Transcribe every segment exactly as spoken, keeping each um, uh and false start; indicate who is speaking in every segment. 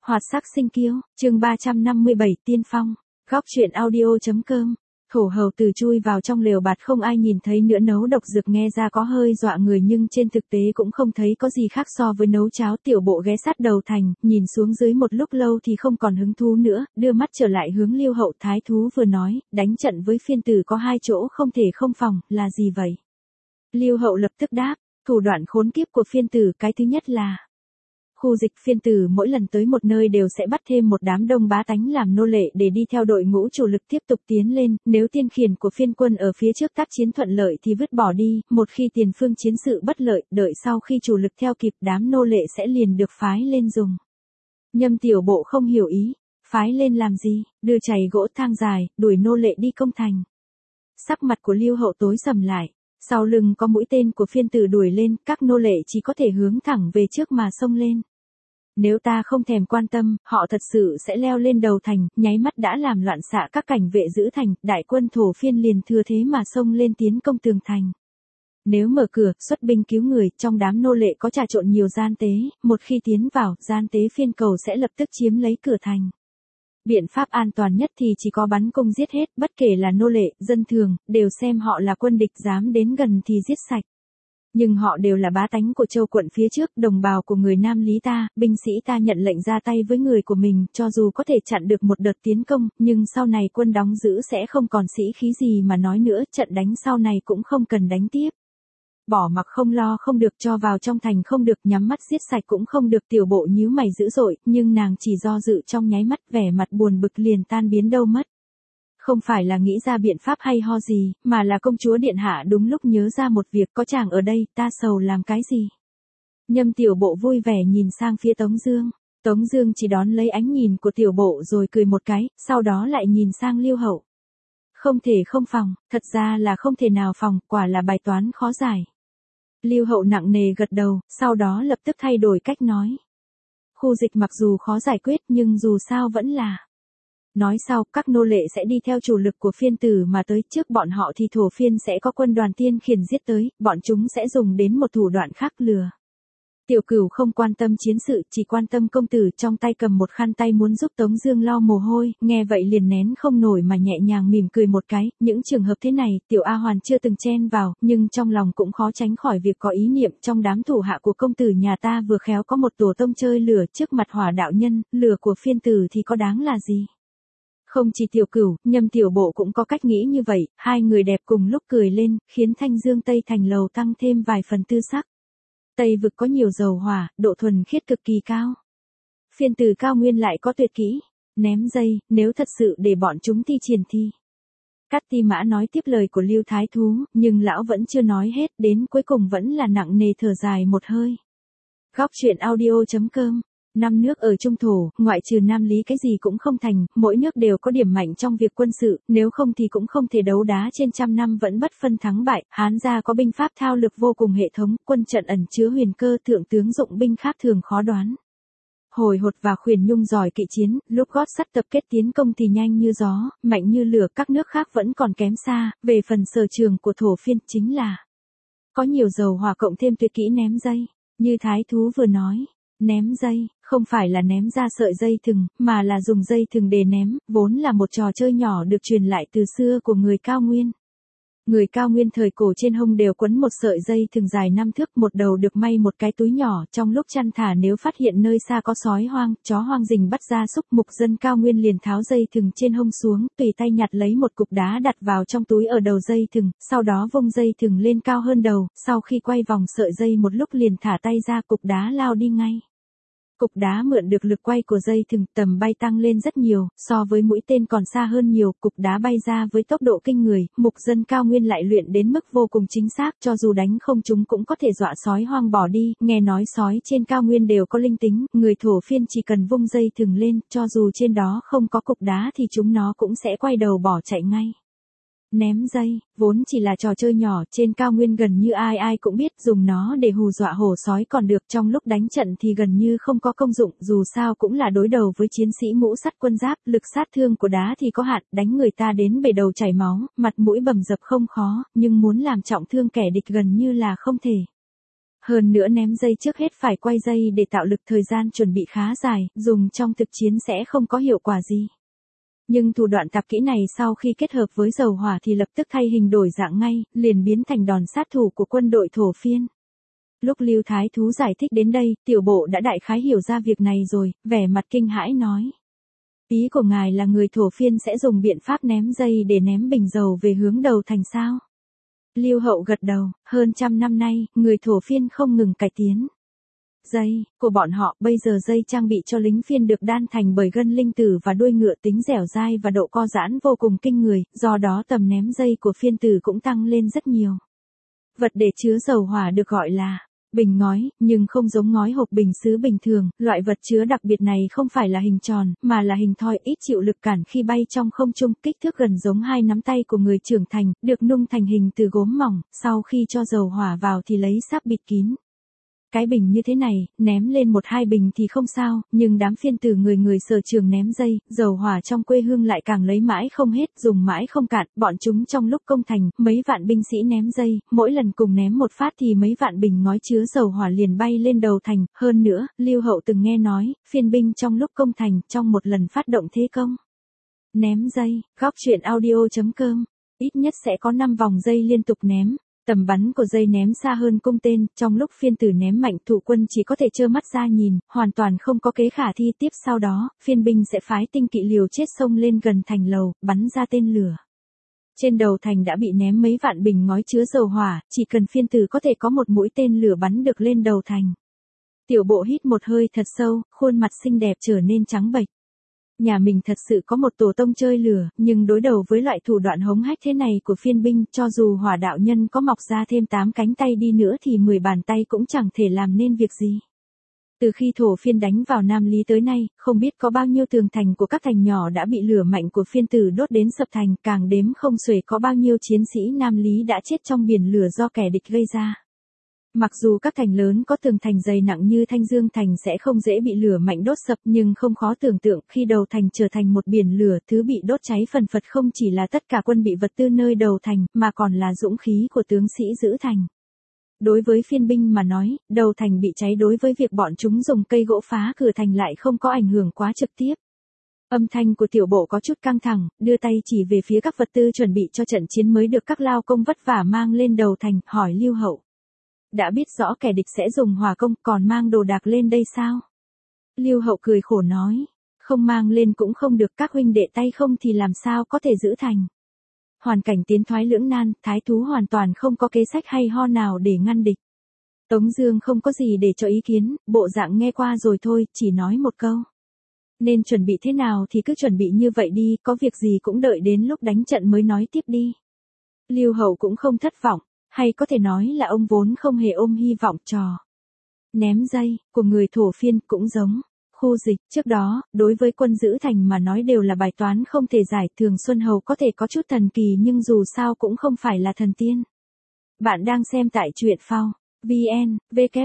Speaker 1: Hoạt sắc sinh kiêu, chương ba trăm năm mươi bảy tiên phong, góc truyện audio.com. Thổ hầu tử chui vào trong lều bạt không ai nhìn thấy nữa, nấu độc dược nghe ra có hơi dọa người nhưng trên thực tế cũng không thấy có gì khác so với nấu cháo. Tiểu bộ ghé sát đầu thành, nhìn xuống dưới một lúc lâu thì không còn hứng thú nữa, đưa mắt trở lại hướng Liêu Hậu. Thái thú vừa nói, đánh trận với phiên tử có hai chỗ không thể không phòng, là gì vậy? Liêu Hậu lập tức đáp, thủ đoạn khốn kiếp của phiên tử. Cái thứ nhất là khu dịch. Phiên tử mỗi lần tới một nơi đều sẽ bắt thêm một đám đông bá tánh làm nô lệ để đi theo đội ngũ chủ lực tiếp tục tiến lên, nếu tiên khiển của phiên quân ở phía trước tác chiến thuận lợi thì vứt bỏ đi, một khi tiền phương chiến sự bất lợi, đợi sau khi chủ lực theo kịp đám nô lệ sẽ liền được phái lên dùng. Nhâm tiểu bộ không hiểu ý, phái lên làm gì, đưa chày gỗ thang dài, đuổi nô lệ đi công thành. Sắc mặt của Liêu Hậu tối sầm lại. Sau lưng có mũi tên của phiên tử đuổi lên, các nô lệ chỉ có thể hướng thẳng về trước mà xông lên. Nếu ta không thèm quan tâm, họ thật sự sẽ leo lên đầu thành, nháy mắt đã làm loạn xạ các cảnh vệ giữ thành, đại quân thổ phiên liền thừa thế mà xông lên tiến công tường thành. Nếu mở cửa, xuất binh cứu người, trong đám nô lệ có trà trộn nhiều gian tế, một khi tiến vào, gian tế phiên cầu sẽ lập tức chiếm lấy cửa thành. Biện pháp an toàn nhất thì chỉ có bắn cung giết hết, bất kể là nô lệ, dân thường, đều xem họ là quân địch, dám đến gần thì giết sạch. Nhưng họ đều là bá tánh của châu quận phía trước, đồng bào của người Nam Lý ta, binh sĩ ta nhận lệnh ra tay với người của mình, cho dù có thể chặn được một đợt tiến công, nhưng sau này quân đóng giữ sẽ không còn sĩ khí gì mà nói nữa, trận đánh sau này cũng không cần đánh tiếp. Bỏ mặc không lo không được, cho vào trong thành không được, nhắm mắt giết sạch cũng không được. Tiểu bộ nhíu mày dữ dội, nhưng nàng chỉ do dự trong nháy mắt, vẻ mặt buồn bực liền tan biến đâu mất. Không phải là nghĩ ra biện pháp hay ho gì, mà là công chúa điện hạ đúng lúc nhớ ra một việc, có chàng ở đây, ta sầu làm cái gì. Nhâm tiểu bộ vui vẻ nhìn sang phía Tống Dương. Tống Dương chỉ đón lấy ánh nhìn của tiểu bộ rồi cười một cái, sau đó lại nhìn sang Liêu Hậu. Không thể không phòng, thật ra là không thể nào phòng, quả là bài toán khó giải. Liêu Hậu nặng nề gật đầu, sau đó lập tức thay đổi cách nói. Khu dịch mặc dù khó giải quyết nhưng dù sao vẫn là. Nói sau, các nô lệ sẽ đi theo chủ lực của phiên tử mà tới, trước bọn họ thì thổ phiên sẽ có quân đoàn tiên khiển giết tới, bọn chúng sẽ dùng đến một thủ đoạn khác lừa. Tiểu Cửu không quan tâm chiến sự, chỉ quan tâm công tử, trong tay cầm một khăn tay muốn giúp Tống Dương lau mồ hôi, nghe vậy liền nén không nổi mà nhẹ nhàng mỉm cười một cái. Những trường hợp thế này, Tiểu A Hoàn chưa từng chen vào, nhưng trong lòng cũng khó tránh khỏi việc có ý niệm, trong đám thủ hạ của công tử nhà ta vừa khéo có một tổ tông chơi lửa, trước mặt Hỏa đạo nhân, lửa của phiên tử thì có đáng là gì. Không chỉ Tiểu Cửu, Nhâm tiểu bộ cũng có cách nghĩ như vậy, hai người đẹp cùng lúc cười lên, khiến thanh dương Tây Thành lầu tăng thêm vài phần tư sắc. Tây vực có nhiều dầu hỏa, độ thuần khiết cực kỳ cao. Phiên tử cao nguyên lại có tuyệt kỹ, ném dây, nếu thật sự để bọn chúng thi triển thi. Cát Ti Mã nói tiếp lời của Lưu Thái Thú, nhưng lão vẫn chưa nói hết, đến cuối cùng vẫn là nặng nề thở dài một hơi. Góc truyện audio.com. Năm nước ở Trung Thổ, ngoại trừ Nam Lý cái gì cũng không thành, mỗi nước đều có điểm mạnh trong việc quân sự, nếu không thì cũng không thể đấu đá trên trăm năm vẫn bất phân thắng bại. Hán gia có binh pháp thao lược vô cùng hệ thống, quân trận ẩn chứa huyền cơ, thượng tướng dụng binh khác thường khó đoán. Hồi hột và Khuyển Nhung giỏi kỵ chiến, lúc gót sắt tập kết tiến công thì nhanh như gió, mạnh như lửa, các nước khác vẫn còn kém xa. Về phần sở trường của thổ phiên chính là có nhiều dầu hỏa cộng thêm tuyệt kỹ ném dây, như Thái Thú vừa nói. Ném dây, không phải là ném ra sợi dây thừng, mà là dùng dây thừng để ném, vốn là một trò chơi nhỏ được truyền lại từ xưa của người Cao Nguyên. Người Cao Nguyên thời cổ trên hông đều quấn một sợi dây thừng dài năm thước, một đầu được may một cái túi nhỏ, trong lúc chăn thả nếu phát hiện nơi xa có sói hoang, chó hoang rình bắt gia súc, mục dân Cao Nguyên liền tháo dây thừng trên hông xuống, tùy tay nhặt lấy một cục đá đặt vào trong túi ở đầu dây thừng, sau đó vung dây thừng lên cao hơn đầu, sau khi quay vòng sợi dây một lúc liền thả tay ra, cục đá lao đi ngay. Cục đá mượn được lực quay của dây thừng, tầm bay tăng lên rất nhiều, so với mũi tên còn xa hơn nhiều, cục đá bay ra với tốc độ kinh người, mục dân Cao Nguyên lại luyện đến mức vô cùng chính xác, cho dù đánh không chúng cũng có thể dọa sói hoang bỏ đi, nghe nói sói trên Cao Nguyên đều có linh tính, người thổ phiên chỉ cần vung dây thừng lên, cho dù trên đó không có cục đá thì chúng nó cũng sẽ quay đầu bỏ chạy ngay. Ném dây, vốn chỉ là trò chơi nhỏ, trên Cao Nguyên gần như ai ai cũng biết, dùng nó để hù dọa hổ sói còn được, trong lúc đánh trận thì gần như không có công dụng, dù sao cũng là đối đầu với chiến sĩ mũ sắt quân giáp, lực sát thương của đá thì có hạn, đánh người ta đến bể đầu chảy máu, mặt mũi bầm dập không khó, nhưng muốn làm trọng thương kẻ địch gần như là không thể. Hơn nữa ném dây trước hết phải quay dây để tạo lực, thời gian chuẩn bị khá dài, dùng trong thực chiến sẽ không có hiệu quả gì. Nhưng thủ đoạn tạp kỹ này sau khi kết hợp với dầu hỏa thì lập tức thay hình đổi dạng ngay, liền biến thành đòn sát thủ của quân đội Thổ Phiên. Lúc Lưu Thái Thú giải thích đến đây, tiểu bộ đã đại khái hiểu ra việc này rồi, vẻ mặt kinh hãi nói. Ý của ngài là người Thổ Phiên sẽ dùng biện pháp ném dây để ném bình dầu về hướng đầu thành sao? Lưu Hậu gật đầu, hơn trăm năm nay, người Thổ Phiên không ngừng cải tiến dây của bọn họ, bây giờ dây trang bị cho lính Phiên được đan thành bởi gân linh tử và đuôi ngựa, tính dẻo dai và độ co giãn vô cùng kinh người, do đó tầm ném dây của Phiên tử cũng tăng lên rất nhiều. Vật để chứa dầu hỏa được gọi là bình ngói, nhưng không giống ngói hộp bình sứ bình thường, loại vật chứa đặc biệt này không phải là hình tròn, mà là hình thoi, ít chịu lực cản khi bay trong không trung, kích thước gần giống hai nắm tay của người trưởng thành, được nung thành hình từ gốm mỏng, sau khi cho dầu hỏa vào thì lấy sáp bịt kín. Cái bình như thế này, ném lên một hai bình thì không sao, nhưng đám Phiên tử người người sở trường ném dây, dầu hỏa trong quê hương lại càng lấy mãi không hết, dùng mãi không cạn, bọn chúng trong lúc công thành, mấy vạn binh sĩ ném dây, mỗi lần cùng ném một phát thì mấy vạn bình ngói chứa dầu hỏa liền bay lên đầu thành, hơn nữa, Lưu Hậu từng nghe nói, Phiên binh trong lúc công thành, trong một lần phát động thế công, ném dây, góc truyện audio chấm com, ít nhất sẽ có năm vòng dây liên tục ném. Tầm bắn của dây ném xa hơn cung tên, trong lúc Phiên tử ném mạnh, thủ quân chỉ có thể trơ mắt ra nhìn, hoàn toàn không có kế khả thi. Tiếp sau đó, Phiên binh sẽ phái tinh kỵ liều chết xông lên gần thành lầu, bắn ra tên lửa. Trên đầu thành đã bị ném mấy vạn bình ngói chứa dầu hỏa, chỉ cần Phiên tử có thể có một mũi tên lửa bắn được lên đầu thành. Tiểu bộ hít một hơi thật sâu, khuôn mặt xinh đẹp trở nên trắng bệch. Nhà mình thật sự có một tổ tông chơi lửa, nhưng đối đầu với loại thủ đoạn hống hách thế này của Phiên binh, cho dù hỏa đạo nhân có mọc ra thêm tám cánh tay đi nữa thì mười bàn tay cũng chẳng thể làm nên việc gì. Từ khi Thổ Phiên đánh vào Nam Lý tới nay, không biết có bao nhiêu tường thành của các thành nhỏ đã bị lửa mạnh của Phiên tử đốt đến sập thành, càng đếm không xuể có bao nhiêu chiến sĩ Nam Lý đã chết trong biển lửa do kẻ địch gây ra. Mặc dù các thành lớn có tường thành dày nặng như Thanh Dương thành sẽ không dễ bị lửa mạnh đốt sập, nhưng không khó tưởng tượng khi đầu thành trở thành một biển lửa, thứ bị đốt cháy phần phật không chỉ là tất cả quân bị vật tư nơi đầu thành, mà còn là dũng khí của tướng sĩ giữ thành. Đối với Phiên binh mà nói, đầu thành bị cháy đối với việc bọn chúng dùng cây gỗ phá cửa thành lại không có ảnh hưởng quá trực tiếp. Âm thanh của tiểu bộ có chút căng thẳng, đưa tay chỉ về phía các vật tư chuẩn bị cho trận chiến mới được các lao công vất vả mang lên đầu thành, hỏi Lưu Hậu. Đã biết rõ kẻ địch sẽ dùng hỏa công, còn mang đồ đạc lên đây sao? Lưu Hậu cười khổ nói, không mang lên cũng không được, các huynh đệ tay không thì làm sao có thể giữ thành. Hoàn cảnh tiến thoái lưỡng nan, Thái Thú hoàn toàn không có kế sách hay ho nào để ngăn địch. Tống Dương không có gì để cho ý kiến, bộ dạng nghe qua rồi thôi, chỉ nói một câu. Nên chuẩn bị thế nào thì cứ chuẩn bị như vậy đi, có việc gì cũng đợi đến lúc đánh trận mới nói tiếp đi. Lưu Hậu cũng không thất vọng. Hay có thể nói là ông vốn không hề ôm hy vọng trò ném dây của người Thổ Phiên, cũng giống khu dịch trước đó, đối với quân giữ thành mà nói đều là bài toán không thể giải. Thường Xuân Hầu có thể có chút thần kỳ nhưng dù sao cũng không phải là thần tiên. Bạn đang xem tại truyện phao vn,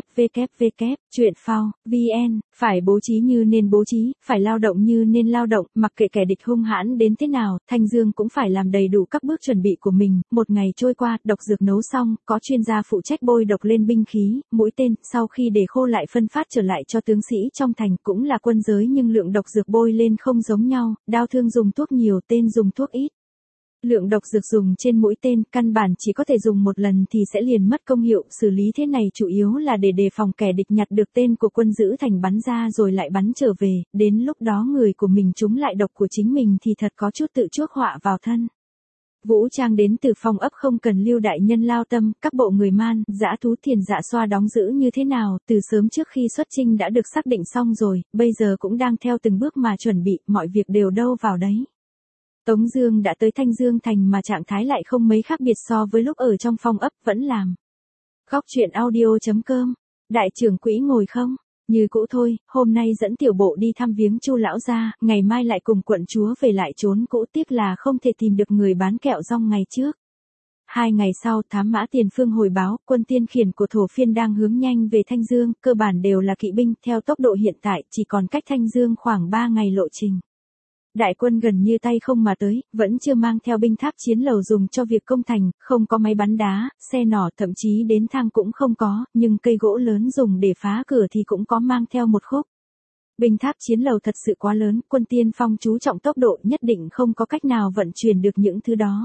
Speaker 1: www, truyện phao vn, phải bố trí như nên bố trí, phải lao động như nên lao động, mặc kệ kẻ địch hung hãn đến thế nào, Thanh Dương cũng phải làm đầy đủ các bước chuẩn bị của mình. Một ngày trôi qua, độc dược nấu xong, có chuyên gia phụ trách bôi độc lên binh khí, mũi tên, sau khi để khô lại phân phát trở lại cho tướng sĩ trong thành, cũng là quân giới nhưng lượng độc dược bôi lên không giống nhau, đao thương dùng thuốc nhiều, tên dùng thuốc ít. Lượng độc dược dùng trên mũi tên, căn bản chỉ có thể dùng một lần thì sẽ liền mất công hiệu, xử lý thế này chủ yếu là để đề phòng kẻ địch nhặt được tên của quân giữ thành bắn ra rồi lại bắn trở về, đến lúc đó người của mình trúng lại độc của chính mình thì thật có chút tự chuốc họa vào thân. Vũ trang đến từ Phong ấp không cần Lưu đại nhân lao tâm, các bộ người Man, dã thú Thiền Dạ Xoa đóng giữ như thế nào, từ sớm trước khi xuất chinh đã được xác định xong rồi, bây giờ cũng đang theo từng bước mà chuẩn bị, mọi việc đều đâu vào đấy. Tống Dương đã tới Thanh Dương thành mà trạng thái lại không mấy khác biệt so với lúc ở trong Phong ấp, vẫn làm. Góc truyện audio chấm com, đại trưởng quỹ ngồi không? Như cũ thôi, hôm nay dẫn tiểu bộ đi thăm viếng Chu lão gia, ngày mai lại cùng quận chúa về lại trốn cũ, tiếc là không thể tìm được người bán kẹo rong ngày trước. Hai ngày sau, thám mã Tiền Phương hồi báo, quân tiên khiển của Thổ Phiên đang hướng nhanh về Thanh Dương, cơ bản đều là kỵ binh, theo tốc độ hiện tại chỉ còn cách Thanh Dương khoảng ba ngày lộ trình. Đại quân gần như tay không mà tới, vẫn chưa mang theo binh tháp chiến lầu dùng cho việc công thành, không có máy bắn đá, xe nỏ thậm chí đến thang cũng không có, nhưng cây gỗ lớn dùng để phá cửa thì cũng có mang theo một khúc. Binh tháp chiến lầu thật sự quá lớn, quân tiên phong chú trọng tốc độ nhất định không có cách nào vận chuyển được những thứ đó.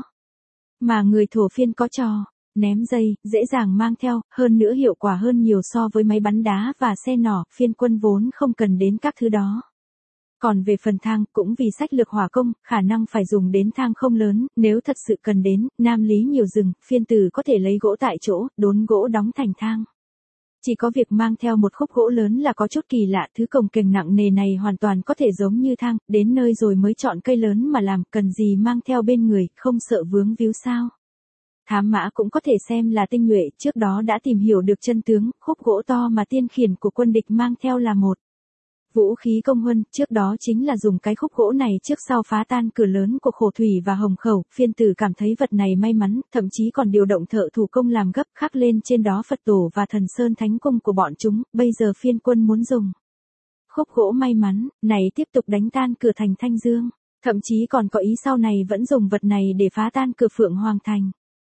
Speaker 1: Mà người thổ phiên có trò ném dây, dễ dàng mang theo, hơn nữa hiệu quả hơn nhiều so với máy bắn đá và xe nỏ, phiên quân vốn không cần đến các thứ đó. Còn về phần thang, cũng vì sách lược hỏa công, khả năng phải dùng đến thang không lớn, nếu thật sự cần đến, Nam Lý nhiều rừng, phiên tử có thể lấy gỗ tại chỗ, đốn gỗ đóng thành thang. Chỉ có việc mang theo một khúc gỗ lớn là có chút kỳ lạ, thứ cồng kềnh nặng nề này hoàn toàn có thể giống như thang, đến nơi rồi mới chọn cây lớn mà làm, cần gì mang theo bên người, không sợ vướng víu sao. Thám mã cũng có thể xem là tinh nhuệ, trước đó đã tìm hiểu được chân tướng, khúc gỗ to mà tiên khiển của quân địch mang theo là một vũ khí công huân, trước đó chính là dùng cái khúc gỗ này trước sau phá tan cửa lớn của Khổ Thủy và Hồng Khẩu, phiên tử cảm thấy vật này may mắn, thậm chí còn điều động thợ thủ công làm gấp khắc lên trên đó Phật tổ và Thần Sơn Thánh Cung của bọn chúng, bây giờ phiên quân muốn dùng khúc gỗ may mắn, này tiếp tục đánh tan cửa thành Thanh Dương, thậm chí còn có ý sau này vẫn dùng vật này để phá tan cửa Phượng Hoàng Thành.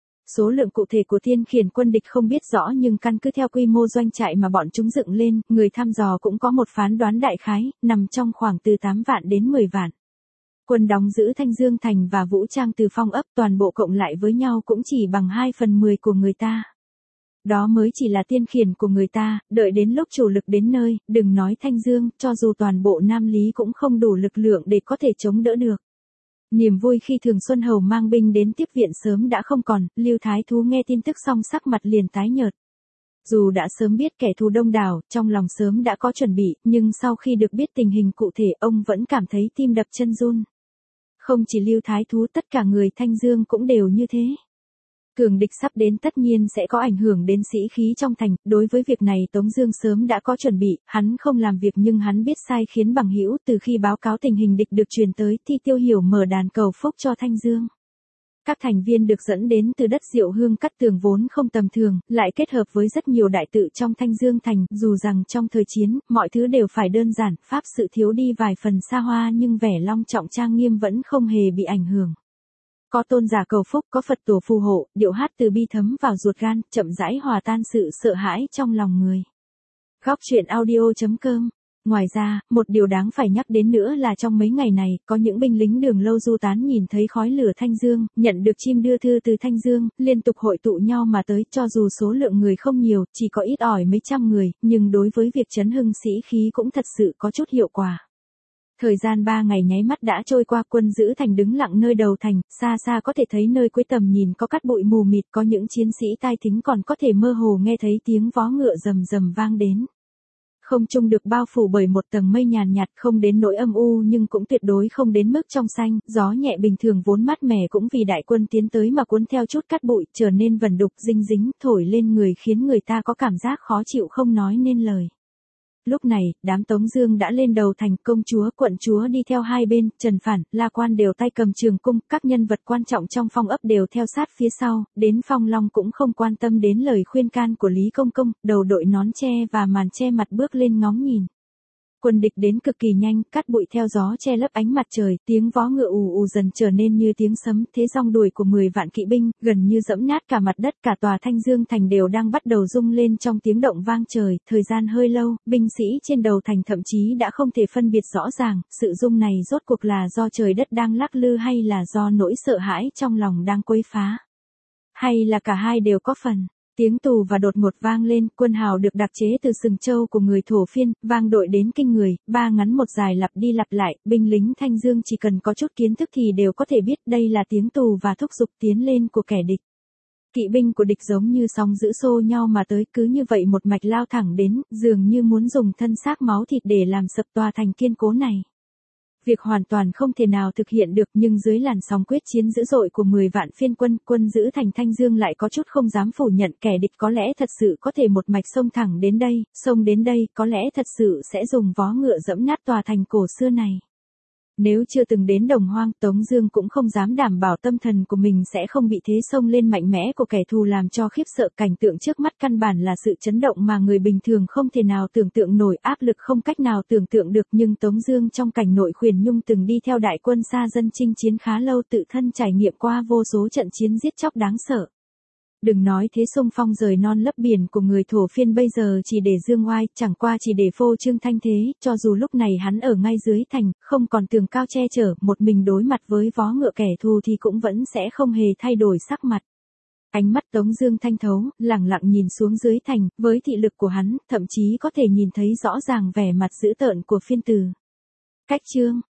Speaker 1: Số lượng cụ thể của tiên khiển quân địch không biết rõ nhưng căn cứ theo quy mô doanh trại mà bọn chúng dựng lên, người thăm dò cũng có một phán đoán đại khái, nằm trong khoảng từ tám vạn đến mười vạn. Quân đóng giữ Thanh Dương Thành và vũ trang từ phong ấp toàn bộ cộng lại với nhau cũng chỉ bằng hai phần mười của người ta. Đó mới chỉ là tiên khiển của người ta, đợi đến lúc chủ lực đến nơi, đừng nói Thanh Dương, cho dù toàn bộ Nam Lý cũng không đủ lực lượng để có thể chống đỡ được. Niềm vui khi Thường Xuân Hầu mang binh đến tiếp viện sớm đã không còn, Lưu Thái Thú nghe tin tức xong sắc mặt liền tái nhợt. Dù đã sớm biết kẻ thù đông đảo, trong lòng sớm đã có chuẩn bị, nhưng sau khi được biết tình hình cụ thể ông vẫn cảm thấy tim đập chân run. Không chỉ Lưu Thái Thú, tất cả người Thanh Dương cũng đều như thế. Cường địch sắp đến tất nhiên sẽ có ảnh hưởng đến sĩ khí trong thành, đối với việc này Tống Dương sớm đã có chuẩn bị, hắn không làm việc nhưng hắn biết sai khiến bằng hữu, từ khi báo cáo tình hình địch được truyền tới thì Tiêu Hiểu mở đàn cầu phúc cho Thanh Dương. Các thành viên được dẫn đến từ đất Diệu Hương Cắt Tường vốn không tầm thường, lại kết hợp với rất nhiều đại tự trong Thanh Dương thành, dù rằng trong thời chiến, mọi thứ đều phải đơn giản, pháp sự thiếu đi vài phần xa hoa nhưng vẻ long trọng trang nghiêm vẫn không hề bị ảnh hưởng. Có tôn giả cầu phúc, có Phật tổ phù hộ, điệu hát từ bi thấm vào ruột gan, chậm rãi hòa tan sự sợ hãi trong lòng người. Góc truyện audio chấm com. Ngoài ra, một điều đáng phải nhắc đến nữa là trong mấy ngày này, có những binh lính đường lâu du tán nhìn thấy khói lửa Thanh Dương, nhận được chim đưa thư từ Thanh Dương, liên tục hội tụ nhau mà tới, cho dù số lượng người không nhiều, chỉ có ít ỏi mấy trăm người, nhưng đối với việc chấn hưng sĩ khí cũng thật sự có chút hiệu quả. Thời gian ba ngày nháy mắt đã trôi qua, quân giữ thành đứng lặng nơi đầu thành, xa xa có thể thấy nơi cuối tầm nhìn có cát bụi mù mịt, có những chiến sĩ tai thính còn có thể mơ hồ nghe thấy tiếng vó ngựa rầm rầm vang đến. Không trung được bao phủ bởi một tầng mây nhàn nhạt, không đến nỗi âm u nhưng cũng tuyệt đối không đến mức trong xanh, gió nhẹ bình thường vốn mát mẻ cũng vì đại quân tiến tới mà cuốn theo chút cát bụi, trở nên vẩn đục dinh dính, thổi lên người khiến người ta có cảm giác khó chịu không nói nên lời. Lúc này, đám Tống Dương đã lên đầu thành, công chúa, quận chúa đi theo hai bên, Trần Phản, La Quan đều tay cầm trường cung, các nhân vật quan trọng trong phong ấp đều theo sát phía sau, đến Phong Long cũng không quan tâm đến lời khuyên can của Lý Công Công, đầu đội nón che và màn che mặt bước lên ngóng nhìn. Quân địch đến cực kỳ nhanh, cát bụi theo gió che lấp ánh mặt trời, tiếng vó ngựa ù ù dần trở nên như tiếng sấm, thế dòng đuổi của mười vạn kỵ binh, gần như dẫm nát cả mặt đất, cả tòa Thanh Dương thành đều đang bắt đầu rung lên trong tiếng động vang trời, thời gian hơi lâu, binh sĩ trên đầu thành thậm chí đã không thể phân biệt rõ ràng, sự rung này rốt cuộc là do trời đất đang lắc lư hay là do nỗi sợ hãi trong lòng đang quấy phá. Hay là cả hai đều có phần. Tiếng tù và đột ngột vang lên, quân hào được đặc chế từ sừng châu của người thổ phiên, vang đội đến kinh người, ba ngắn một dài lặp đi lặp lại, binh lính Thanh Dương chỉ cần có chút kiến thức thì đều có thể biết đây là tiếng tù và thúc giục tiến lên của kẻ địch. Kỵ binh của địch giống như sóng dữ xô nhau mà tới, cứ như vậy một mạch lao thẳng đến, dường như muốn dùng thân xác máu thịt để làm sập tòa thành kiên cố này. Việc hoàn toàn không thể nào thực hiện được, nhưng dưới làn sóng quyết chiến dữ dội của mười vạn phiên quân, quân giữ thành Thanh Dương lại có chút không dám phủ nhận kẻ địch có lẽ thật sự có thể một mạch xông thẳng đến đây, xông đến đây, có lẽ thật sự sẽ dùng vó ngựa dẫm nát tòa thành cổ xưa này. Nếu chưa từng đến Đồng Hoang, Tống Dương cũng không dám đảm bảo tâm thần của mình sẽ không bị thế xông lên mạnh mẽ của kẻ thù làm cho khiếp sợ. Cảnh tượng trước mắt căn bản là sự chấn động mà người bình thường không thể nào tưởng tượng nổi, áp lực không cách nào tưởng tượng được. Nhưng Tống Dương trong cảnh nội Khuyển Nhung từng đi theo đại quân xa dân chinh chiến khá lâu, tự thân trải nghiệm qua vô số trận chiến giết chóc đáng sợ. Đừng nói thế xung phong rời non lấp biển của người Thổ Phiên bây giờ chỉ để dương oai, chẳng qua chỉ để phô trương thanh thế, cho dù lúc này hắn ở ngay dưới thành, không còn tường cao che chở, một mình đối mặt với vó ngựa kẻ thù thì cũng vẫn sẽ không hề thay đổi sắc mặt. Ánh mắt Tống Dương thanh thấu, lẳng lặng nhìn xuống dưới thành, với thị lực của hắn, thậm chí có thể nhìn thấy rõ ràng vẻ mặt dữ tợn của phiên tử. Cách chương